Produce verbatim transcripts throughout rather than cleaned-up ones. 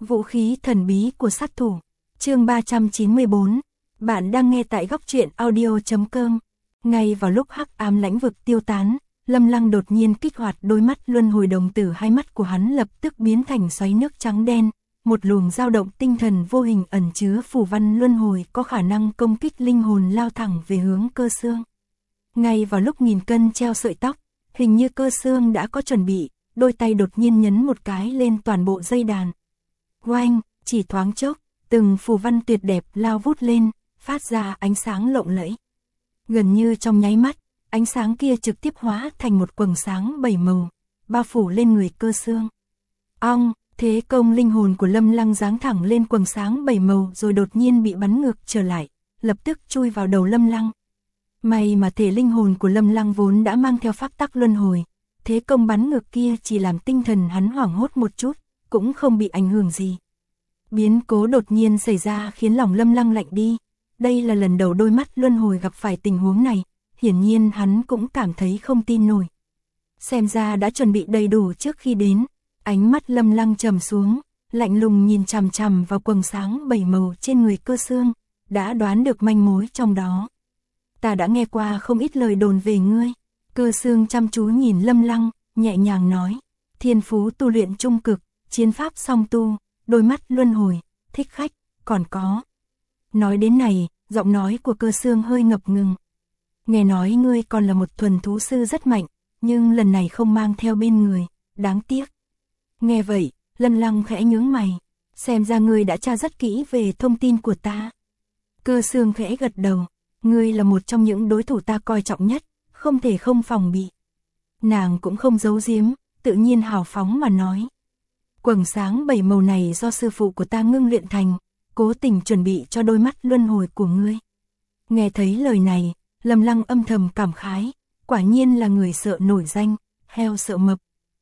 Vũ khí thần bí của sát thủ. Chương ba trăm chín mươi bốn. Bạn đang nghe tại góc truyện audio chấm com. Ngay vào lúc hắc ám lãnh vực tiêu tán, Lâm Lăng đột nhiên kích hoạt đôi mắt luân hồi đồng tử, hai mắt của hắn lập tức biến thành xoáy nước trắng đen, một luồng dao động tinh thần vô hình ẩn chứa phù văn luân hồi có khả năng công kích linh hồn lao thẳng về hướng Cơ Xương. Ngay vào lúc nghìn cân treo sợi tóc, hình như Cơ Xương đã có chuẩn bị, đôi tay đột nhiên nhấn một cái lên toàn bộ dây đàn. Oanh, chỉ thoáng chốc, từng phù văn tuyệt đẹp lao vút lên, phát ra ánh sáng lộng lẫy. Gần như trong nháy mắt, ánh sáng kia trực tiếp hóa thành một quầng sáng bảy màu, bao phủ lên người Cơ Xương. Ong, thế công linh hồn của Lâm Lăng giáng thẳng lên quầng sáng bảy màu rồi đột nhiên bị bắn ngược trở lại, lập tức chui vào đầu Lâm Lăng. May mà thể linh hồn của Lâm Lăng vốn đã mang theo pháp tắc luân hồi, thế công bắn ngược kia chỉ làm tinh thần hắn hoảng hốt một chút, cũng không bị ảnh hưởng gì. Biến cố đột nhiên xảy ra khiến lòng Lâm Lăng lạnh đi, đây là lần đầu đôi mắt luân hồi gặp phải tình huống này, hiển nhiên hắn cũng cảm thấy không tin nổi. Xem ra đã chuẩn bị đầy đủ trước khi đến, ánh mắt Lâm Lăng trầm xuống, lạnh lùng nhìn chằm chằm vào quầng sáng bảy màu trên người Cơ Xương, đã đoán được manh mối trong đó. Ta đã nghe qua không ít lời đồn về ngươi. Cơ Xương chăm chú nhìn Lâm Lăng, nhẹ nhàng nói, thiên phú tu luyện trung cực, chiến pháp song tu, đôi mắt luân hồi, thích khách, còn có. Nói đến này, giọng nói của Cơ Xương hơi ngập ngừng. Nghe nói ngươi còn là một thuần thú sư rất mạnh, nhưng lần này không mang theo bên người, đáng tiếc. Nghe vậy, Lâm Lăng khẽ nhướng mày, xem ra ngươi đã tra rất kỹ về thông tin của ta. Cơ Xương khẽ gật đầu, ngươi là một trong những đối thủ ta coi trọng nhất, không thể không phòng bị. Nàng cũng không giấu giếm, tự nhiên hào phóng mà nói. Quầng sáng bảy màu này do sư phụ của ta ngưng luyện thành, cố tình chuẩn bị cho đôi mắt luân hồi của ngươi. Nghe thấy lời này, Lâm Lăng âm thầm cảm khái, quả nhiên là người sợ nổi danh, heo sợ mập.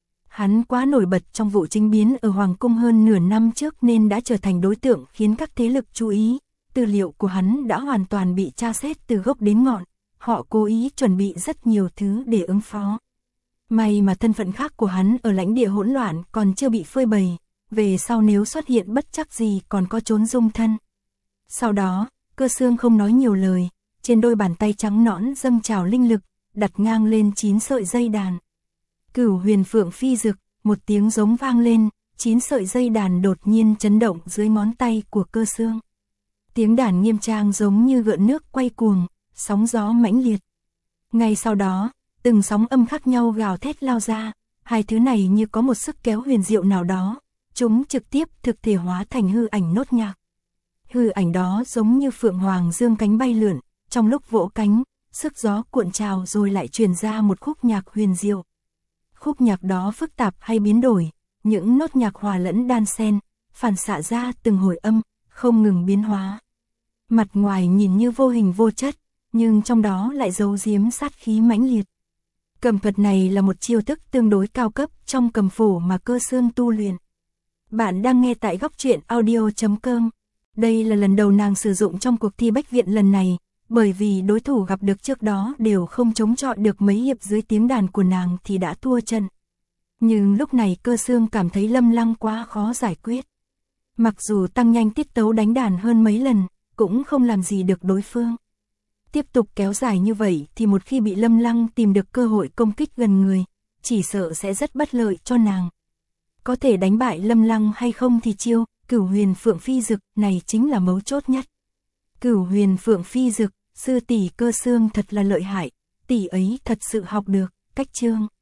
Hắn quá nổi bật trong vụ chính biến ở Hoàng Cung hơn nửa năm trước nên đã trở thành đối tượng khiến các thế lực chú ý. Tư liệu của hắn đã hoàn toàn bị tra xét từ gốc đến ngọn, họ cố ý chuẩn bị rất nhiều thứ để ứng phó. May mà thân phận khác của hắn ở lãnh địa hỗn loạn còn chưa bị phơi bày, về sau nếu xuất hiện bất trắc gì còn có trốn dung thân. Sau đó, Cơ Xương không nói nhiều lời, trên đôi bàn tay trắng nõn dâng trào linh lực, đặt ngang lên chín sợi dây đàn. Cửu Huyền Phượng Phi Dực, một tiếng giống vang lên, chín sợi dây đàn đột nhiên chấn động dưới ngón tay của Cơ Xương. Tiếng đàn nghiêm trang giống như gợn nước quay cuồng, sóng gió mãnh liệt. Ngay sau đó, từng sóng âm khác nhau gào thét lao ra, hai thứ này như có một sức kéo huyền diệu nào đó, chúng trực tiếp thực thể hóa thành hư ảnh nốt nhạc. Hư ảnh đó giống như phượng hoàng dương cánh bay lượn, trong lúc vỗ cánh, sức gió cuộn trào rồi lại truyền ra một khúc nhạc huyền diệu. Khúc nhạc đó phức tạp hay biến đổi, những nốt nhạc hòa lẫn đan xen, phản xạ ra từng hồi âm, không ngừng biến hóa. Mặt ngoài nhìn như vô hình vô chất, nhưng trong đó lại giấu giếm sát khí mãnh liệt. Cầm thuật này là một chiêu thức tương đối cao cấp trong cầm phổ mà Cơ Xương tu luyện. Bạn đang nghe tại góc truyện audio chấm com. Đây là lần đầu nàng sử dụng trong cuộc thi Bách Viện lần này, bởi vì đối thủ gặp được trước đó đều không chống chọi được mấy hiệp dưới tiếng đàn của nàng thì đã thua trận. Nhưng lúc này Cơ Xương cảm thấy Lâm Lăng quá khó giải quyết. Mặc dù tăng nhanh tiết tấu đánh đàn hơn mấy lần, cũng không làm gì được đối phương. Tiếp tục kéo dài như vậy thì một khi bị Lâm Lăng tìm được cơ hội công kích gần người, chỉ sợ sẽ rất bất lợi cho nàng. Có thể đánh bại Lâm Lăng hay không thì chiêu Cửu Huyền Phượng Phi Dực này chính là mấu chốt nhất. Cửu Huyền Phượng Phi Dực, sư tỷ Cơ Xương thật là lợi hại, tỷ ấy thật sự học được cách chương.